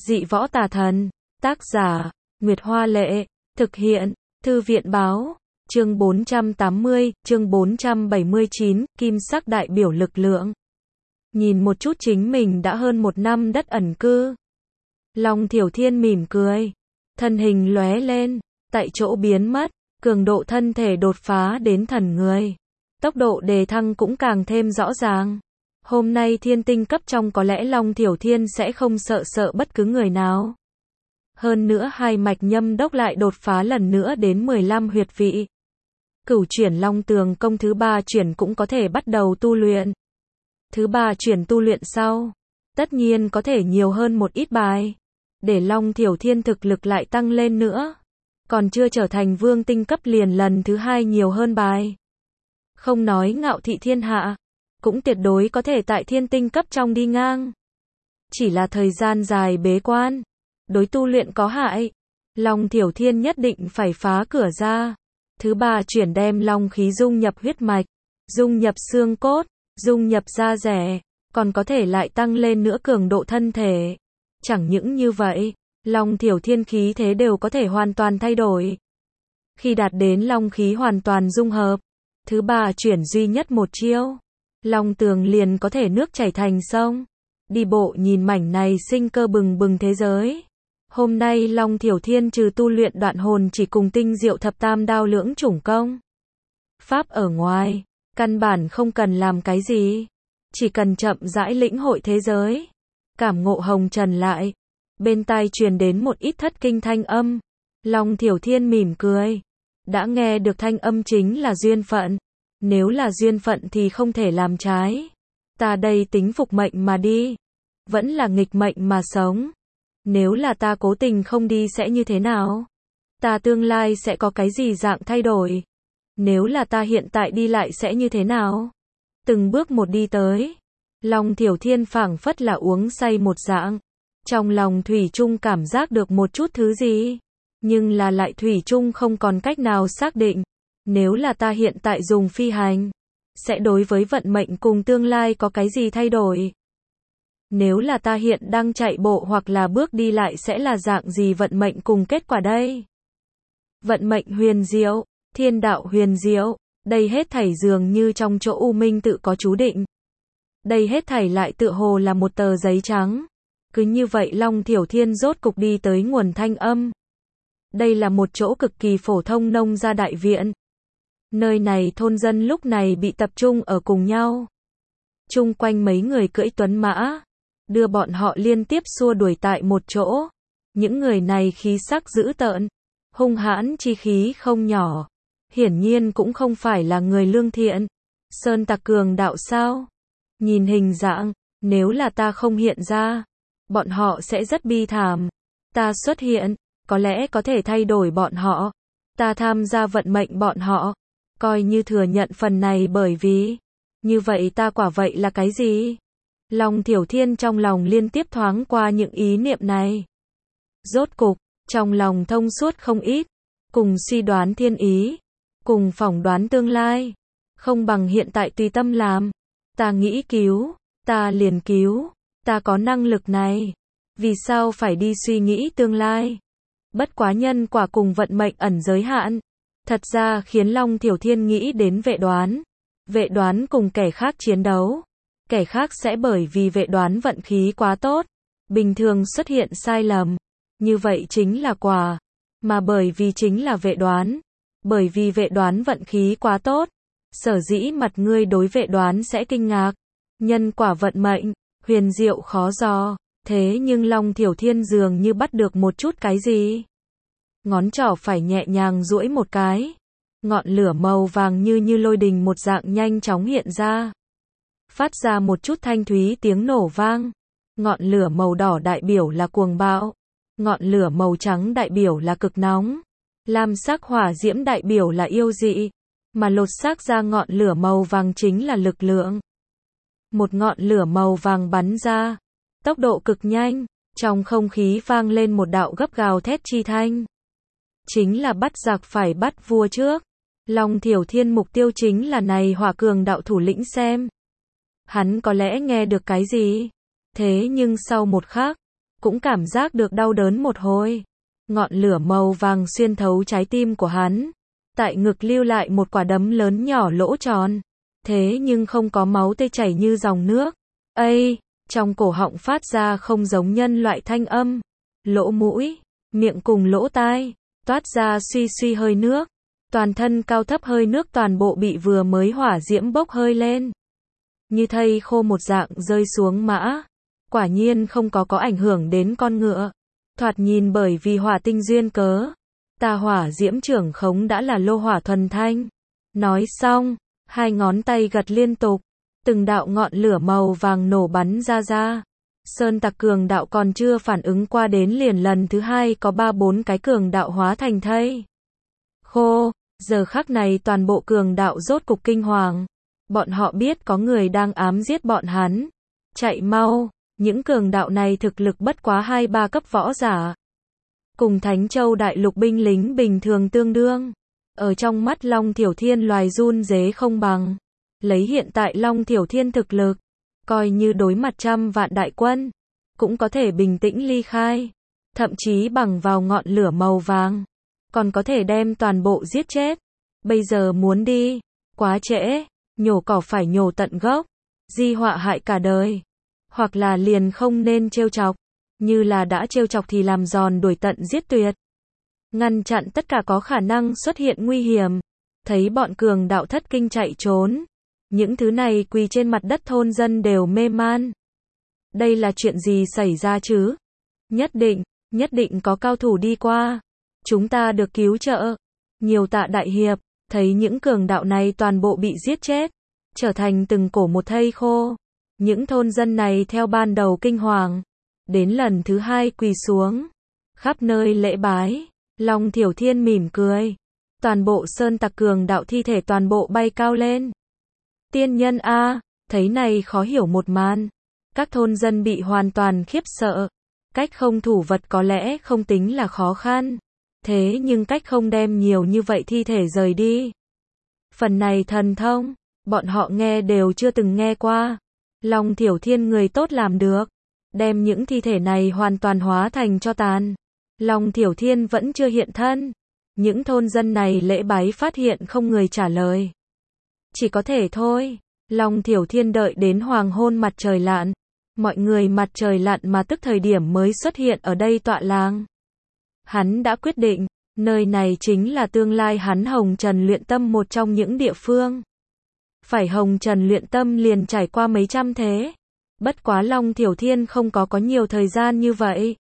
Dị võ tà thần. Tác giả, Nguyệt Hoa Lệ. Thực hiện, Thư viện Báo. Chương 480, chương 479, Kim sắc đại biểu lực lượng. Nhìn một chút chính mình đã hơn 1 năm đất ẩn cư. Long Thiểu Thiên mỉm cười. Thân hình lóe lên, tại chỗ biến mất, cường độ thân thể đột phá đến thần người. Tốc độ đề thăng cũng càng thêm rõ ràng. Hôm nay thiên tinh cấp trong có lẽ Long Thiểu Thiên sẽ không sợ bất cứ người nào. Hơn nữa hai mạch nhâm đốc lại đột phá lần nữa đến 15 huyệt vị. Cửu chuyển Long Tường công thứ 3 chuyển cũng có thể bắt đầu tu luyện. Thứ 3 chuyển tu luyện sau, tất nhiên có thể nhiều hơn một ít bài, để Long Thiểu Thiên thực lực lại tăng lên nữa. Còn chưa trở thành vương tinh cấp liền lần thứ 2 nhiều hơn bài. Không nói ngạo thị thiên hạ, cũng tuyệt đối có thể tại thiên tinh cấp trong đi ngang. Chỉ là thời gian dài bế quan, đối tu luyện có hại. Long Thiểu Thiên nhất định phải phá cửa ra. Thứ 3 chuyển đem long khí dung nhập huyết mạch, dung nhập xương cốt, dung nhập da rẻ, còn có thể lại tăng lên nữa cường độ thân thể. Chẳng những như vậy, Long Thiểu Thiên khí thế đều có thể hoàn toàn thay đổi. Khi đạt đến long khí hoàn toàn dung hợp, thứ 3 chuyển duy nhất một chiêu, Long Tường liền có thể nước chảy thành sông. Đi bộ nhìn mảnh này sinh cơ bừng bừng thế giới. Hôm nay Long Thiểu Thiên trừ tu luyện đoạn hồn chỉ cùng tinh diệu thập tam đao lưỡng chủng công pháp ở ngoài, căn bản không cần làm cái gì, chỉ cần chậm rãi lĩnh hội thế giới, cảm ngộ hồng trần lại. Bên tai truyền đến một ít thất kinh thanh âm. Long Thiểu Thiên mỉm cười. Đã nghe được thanh âm chính là duyên phận. Nếu là duyên phận thì không thể làm trái. Ta đây tính phục mệnh mà đi, vẫn là nghịch mệnh mà sống. Nếu là ta cố tình không đi sẽ như thế nào? Ta tương lai sẽ có cái gì dạng thay đổi? Nếu là ta hiện tại đi lại sẽ như thế nào? Từng bước một đi tới. Long Thiểu Thiên phảng phất là uống say một dạng. Trong lòng thủy chung cảm giác được một chút thứ gì, nhưng là lại thủy chung không còn cách nào xác định. Nếu là ta hiện tại dùng phi hành, sẽ đối với vận mệnh cùng tương lai có cái gì thay đổi? Nếu là ta hiện đang chạy bộ hoặc là bước đi lại sẽ là dạng gì vận mệnh cùng kết quả đây? Vận mệnh huyền diệu, thiên đạo huyền diệu, đây hết thảy dường như trong chỗ u minh tự có chú định. Đây hết thảy lại tựa hồ là một tờ giấy trắng. Cứ như vậy Long Thiểu Thiên rốt cục đi tới nguồn thanh âm. Đây là một chỗ cực kỳ phổ thông nông gia đại viện. Nơi này thôn dân lúc này bị tập trung ở cùng nhau. Chung quanh mấy người cưỡi tuấn mã, đưa bọn họ liên tiếp xua đuổi tại một chỗ. Những người này khí sắc dữ tợn, hung hãn chi khí không nhỏ. Hiển nhiên cũng không phải là người lương thiện. Sơn tặc cường đạo sao? Nhìn hình dạng, nếu là ta không hiện ra, bọn họ sẽ rất bi thảm. Ta xuất hiện, có lẽ có thể thay đổi bọn họ. Ta tham gia vận mệnh bọn họ, coi như thừa nhận phần này bởi vì, như vậy ta quả vậy là cái gì? Long Thiểu Thiên trong lòng liên tiếp thoáng qua những ý niệm này. Rốt cục, trong lòng thông suốt không ít, cùng suy đoán thiên ý, cùng phỏng đoán tương lai. Không bằng hiện tại tùy tâm làm. Ta nghĩ cứu, ta liền cứu. Ta có năng lực này, vì sao phải đi suy nghĩ tương lai? Bất quá nhân quả cùng vận mệnh ẩn giới hạn. Thật ra khiến Long Thiểu Thiên nghĩ đến vệ đoán. Vệ đoán cùng kẻ khác chiến đấu. Kẻ khác sẽ bởi vì vệ đoán vận khí quá tốt, bình thường xuất hiện sai lầm. Như vậy chính là quả. Mà bởi vì chính là vệ đoán. Bởi vì vệ đoán vận khí quá tốt, sở dĩ mặt ngươi đối vệ đoán sẽ kinh ngạc. Nhân quả vận mệnh, huyền diệu khó dò. Thế nhưng Long Thiểu Thiên dường như bắt được một chút cái gì. Ngón trỏ phải nhẹ nhàng duỗi một cái. Ngọn lửa màu vàng như lôi đình một dạng nhanh chóng hiện ra. Phát ra một chút thanh thúy tiếng nổ vang. Ngọn lửa màu đỏ đại biểu là cuồng bạo. Ngọn lửa màu trắng đại biểu là cực nóng. Lam sắc hỏa diễm đại biểu là yêu dị. Mà lột xác ra ngọn lửa màu vàng chính là lực lượng. Một ngọn lửa màu vàng bắn ra. Tốc độ cực nhanh. Trong không khí vang lên một đạo gấp gào thét chi thanh. Chính là bắt giặc phải bắt vua trước. Long Thiểu Thiên mục tiêu chính là này hỏa cường đạo thủ lĩnh xem. Hắn có lẽ nghe được cái gì. Thế nhưng sau một khắc, cũng cảm giác được đau đớn một hồi. Ngọn lửa màu vàng xuyên thấu trái tim của hắn, tại ngực lưu lại một quả đấm lớn nhỏ lỗ tròn. Thế nhưng không có máu tươi chảy như dòng nước. Ây, trong cổ họng phát ra không giống nhân loại thanh âm. Lỗ mũi, miệng cùng lỗ tai, toát ra suy suy hơi nước. Toàn thân cao thấp hơi nước toàn bộ bị vừa mới hỏa diễm bốc hơi lên. Như thây khô một dạng rơi xuống mã. Quả nhiên không có ảnh hưởng đến con ngựa. Thoạt nhìn bởi vì hỏa tinh duyên cớ. Tà hỏa diễm trưởng khống đã là lô hỏa thuần thanh. Nói xong, hai ngón tay gật liên tục. Từng đạo ngọn lửa màu vàng nổ bắn ra. Sơn tặc cường đạo còn chưa phản ứng qua đến liền lần thứ hai có 3-4 cái cường đạo hóa thành thây khô. Giờ khắc này toàn bộ cường đạo rốt cục kinh hoàng. Bọn họ biết có người đang ám giết bọn hắn. Chạy mau, những cường đạo này thực lực bất quá 2-3 cấp võ giả. Cùng Thánh Châu đại lục binh lính bình thường tương đương. Ở trong mắt Long Thiểu Thiên loài run rế không bằng. Lấy hiện tại Long Thiểu Thiên thực lực, coi như đối mặt 100 vạn đại quân, cũng có thể bình tĩnh ly khai. Thậm chí bằng vào ngọn lửa màu vàng, còn có thể đem toàn bộ giết chết. Bây giờ muốn đi, quá trễ, nhổ cỏ phải nhổ tận gốc, di họa hại cả đời. Hoặc là liền không nên trêu chọc, như là đã trêu chọc thì làm giòn đuổi tận giết tuyệt. Ngăn chặn tất cả có khả năng xuất hiện nguy hiểm. Thấy bọn cường đạo thất kinh chạy trốn. Những thứ này quỳ trên mặt đất thôn dân đều mê man. Đây là chuyện gì xảy ra chứ? Nhất định có cao thủ đi qua. Chúng ta được cứu trợ. Nhiều tạ đại hiệp, thấy những cường đạo này toàn bộ bị giết chết, trở thành từng cổ một thây khô. Những thôn dân này theo ban đầu kinh hoàng, đến lần thứ hai quỳ xuống, khắp nơi lễ bái. Long Thiểu Thiên mỉm cười. Toàn bộ sơn tặc cường đạo thi thể toàn bộ bay cao lên. Tiên nhân a, thấy này khó hiểu một màn. Các thôn dân bị hoàn toàn khiếp sợ. Cách không thủ vật có lẽ không tính là khó khăn. Thế nhưng cách không đem nhiều như vậy thi thể rời đi. Phần này thần thông, bọn họ nghe đều chưa từng nghe qua. Long Thiểu Thiên người tốt làm được. Đem những thi thể này hoàn toàn hóa thành tro tàn. Long Thiểu Thiên vẫn chưa hiện thân. Những thôn dân này lễ bái phát hiện không người trả lời. Chỉ có thể thôi. Long Thiểu Thiên đợi đến hoàng hôn mặt trời lặn. Mọi người mặt trời lặn mà tức thời điểm mới xuất hiện ở đây tọa làng. Hắn đã quyết định, nơi này chính là tương lai hắn Hồng Trần luyện tâm một trong những địa phương. Phải Hồng Trần luyện tâm liền trải qua mấy trăm thế. Bất quá Long Thiểu Thiên không có nhiều thời gian như vậy.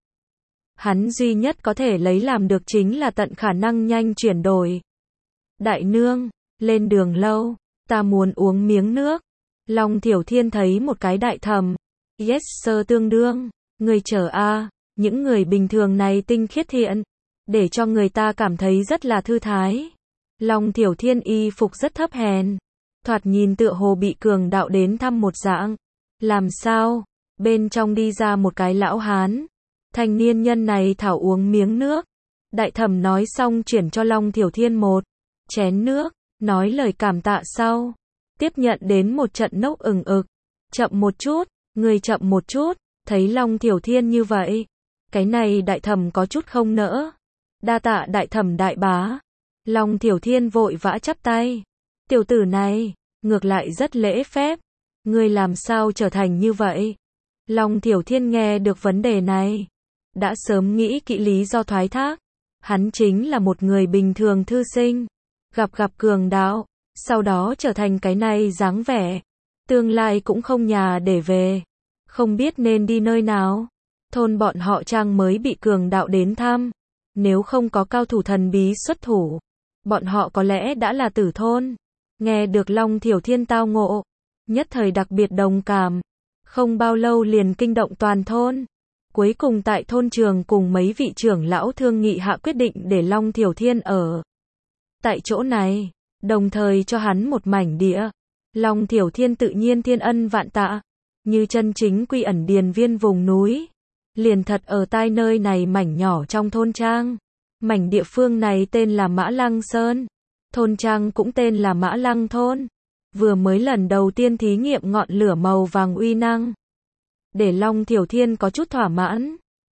Hắn duy nhất có thể lấy làm được chính là tận khả năng nhanh chuyển đổi. Đại nương, lên đường lâu, ta muốn uống miếng nước. Long Thiểu Thiên thấy một cái đại thẩm. Yes sir tương đương, người chờ a, những người bình thường này tinh khiết thiện, để cho người ta cảm thấy rất là thư thái. Long Thiểu Thiên y phục rất thấp hèn, thoạt nhìn tựa hồ bị cường đạo đến thăm một dạng. Làm sao? Bên trong đi ra một cái lão hán. Thanh niên nhân này thảo uống miếng nước. Đại thẩm nói xong chuyển cho Long Thiểu Thiên một chén nước, nói lời cảm tạ sau. Tiếp nhận đến một trận nốc ừng ực. Chậm một chút, người chậm một chút. Thấy Long Thiểu Thiên như vậy, cái này đại thẩm có chút không nỡ. Đa tạ đại thẩm đại bá. Long Thiểu Thiên vội vã chắp tay. Tiểu tử này, ngược lại rất lễ phép. Ngươi làm sao trở thành như vậy? Long Thiểu Thiên nghe được vấn đề này, đã sớm nghĩ kỹ lý do thoái thác. Hắn chính là một người bình thường thư sinh, gặp cường đạo, sau đó trở thành cái này dáng vẻ. Tương lai cũng không nhà để về, không biết nên đi nơi nào. Thôn bọn họ Trang mới bị cường đạo đến thăm. Nếu không có cao thủ thần bí xuất thủ, bọn họ có lẽ đã là tử thôn. Nghe được Long Thiểu Thiên tao ngộ, nhất thời đặc biệt đồng cảm. Không bao lâu liền kinh động toàn thôn. Cuối cùng tại thôn trường cùng mấy vị trưởng lão thương nghị hạ quyết định để Long Thiểu Thiên ở tại chỗ này, đồng thời cho hắn một mảnh địa. Long Thiểu Thiên tự nhiên thiên ân vạn tạ, như chân chính quy ẩn điền viên vùng núi. Liền thật ở tai nơi này mảnh nhỏ trong thôn trang. Mảnh địa phương này tên là Mã Lăng Sơn. Thôn trang cũng tên là Mã Lăng Thôn. Vừa mới lần đầu tiên thí nghiệm ngọn lửa màu vàng uy năng. Để Long Thiểu Thiên có chút thỏa mãn.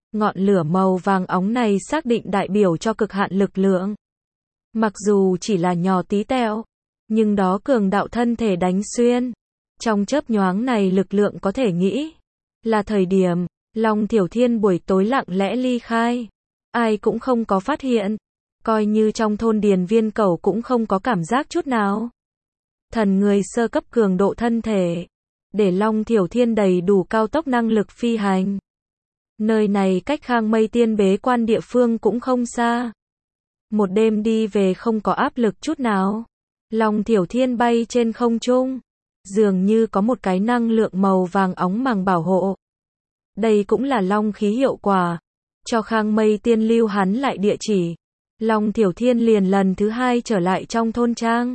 Ngọn lửa màu vàng óng này xác định đại biểu cho cực hạn lực lượng. Mặc dù chỉ là nhỏ tí tẹo, nhưng đó cường đạo thân thể đánh xuyên. Trong chớp nhoáng này lực lượng có thể nghĩ là thời điểm Long Thiểu Thiên buổi tối lặng lẽ ly khai. Ai cũng không có phát hiện. Coi như trong thôn Điền Viên Cẩu cũng không có cảm giác chút nào. Thần người sơ cấp cường độ thân thể. Để Long Thiểu Thiên đầy đủ cao tốc năng lực phi hành. Nơi này cách Khang Mây Tiên bế quan địa phương cũng không xa. Một đêm đi về không có áp lực chút nào. Long Thiểu Thiên bay trên không trung. Dường như có một cái năng lượng màu vàng óng màng bảo hộ. Đây cũng là long khí hiệu quả. Cho Khang Mây Tiên lưu hắn lại địa chỉ. Long Thiểu Thiên liền lần thứ 2 trở lại trong thôn trang.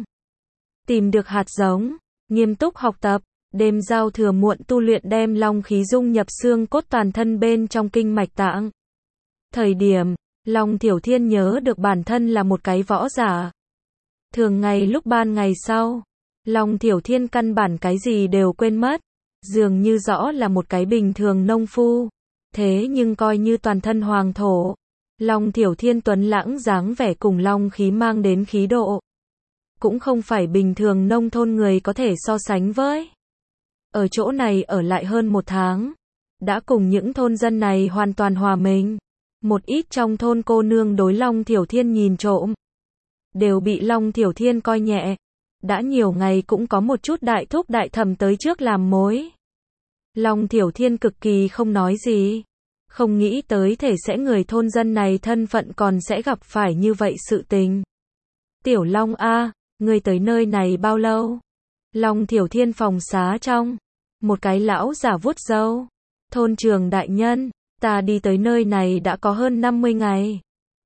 Tìm được hạt giống. Nghiêm túc học tập. Đêm giao thừa muộn tu luyện đem long khí dung nhập xương cốt toàn thân bên trong kinh mạch tạng. Thời điểm, Long Thiểu Thiên nhớ được bản thân là một cái võ giả. Thường ngày lúc ban ngày sau, Long Thiểu Thiên căn bản cái gì đều quên mất. Dường như rõ là một cái bình thường nông phu. Thế nhưng coi như toàn thân hoàng thổ. Long Thiểu Thiên tuấn lãng dáng vẻ cùng long khí mang đến khí độ. Cũng không phải bình thường nông thôn người có thể so sánh với. Ở chỗ này ở lại hơn 1 tháng. Đã cùng những thôn dân này hoàn toàn hòa mình. Một ít trong thôn cô nương đối Long Thiểu Thiên nhìn trộm. Đều bị Long Thiểu Thiên coi nhẹ. Đã nhiều ngày cũng có một chút đại thúc đại thẩm tới trước làm mối. Long Thiểu Thiên cực kỳ không nói gì. Không nghĩ tới thể sẽ người thôn dân này thân phận còn sẽ gặp phải như vậy sự tình. Tiểu Long a, ngươi tới nơi này bao lâu? Long Thiểu Thiên phòng xá trong. Một cái lão giả vuốt râu. Thôn trưởng đại nhân, ta đi tới nơi này đã có hơn 50 ngày.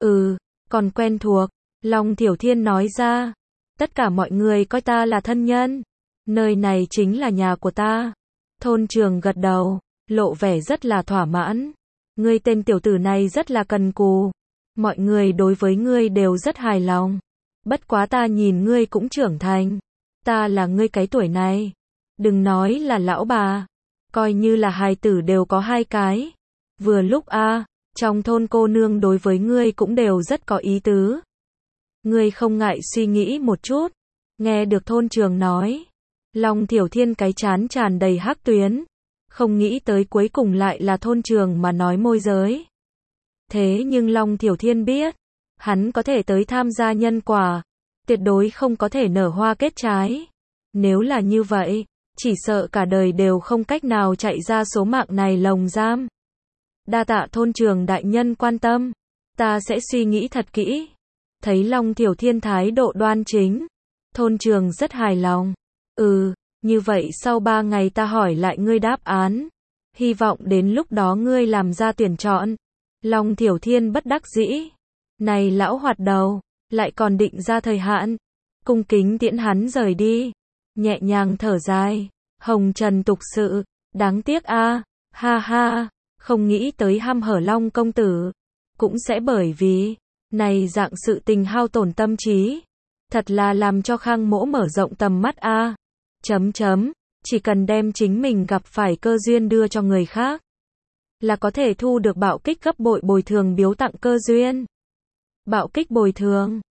Còn quen thuộc. Long Thiểu Thiên nói ra. Tất cả mọi người coi ta là thân nhân. Nơi này chính là nhà của ta. Thôn trưởng gật đầu, lộ vẻ rất là thỏa mãn. Ngươi tên tiểu tử này rất là cần cù. Mọi người đối với ngươi đều rất hài lòng. Bất quá ta nhìn ngươi cũng trưởng thành. Ta là ngươi cái tuổi này. Đừng nói là lão bà. Coi như là hài tử đều có 2 cái. Vừa lúc trong thôn cô nương đối với ngươi cũng đều rất có ý tứ. Ngươi không ngại suy nghĩ một chút. Nghe được thôn trưởng nói. Long Thiểu Thiên cái trán tràn đầy hắc tuyến. Không nghĩ tới cuối cùng lại là thôn trưởng mà nói môi giới. Thế nhưng Long Thiểu Thiên biết. Hắn có thể tới tham gia nhân quả. Tuyệt đối không có thể nở hoa kết trái. Nếu là như vậy, chỉ sợ cả đời đều không cách nào chạy ra số mạng này lồng giam. Đa tạ thôn trưởng đại nhân quan tâm. Ta sẽ suy nghĩ thật kỹ. Thấy Long Thiểu Thiên thái độ đoan chính. Thôn trưởng rất hài lòng. Như vậy sau 3 ngày ta hỏi lại ngươi đáp án. Hy vọng đến lúc đó ngươi làm ra tuyển chọn. Long Thiểu Thiên bất đắc dĩ. Này lão hoạt đầu, lại còn định ra thời hạn. Cung kính tiễn hắn rời đi. Nhẹ nhàng thở dài. Hồng trần tục sự. Đáng tiếc ha ha. Không nghĩ tới hăm hở Long công tử. Cũng sẽ bởi vì này dạng sự tình hao tổn tâm trí. Thật là làm cho Khang Mỗ mở rộng tầm mắt Chỉ cần đem chính mình gặp phải cơ duyên đưa cho người khác. Là có thể thu được bạo kích gấp bội bồi thường biếu tặng cơ duyên. Bạo kích bồi thường.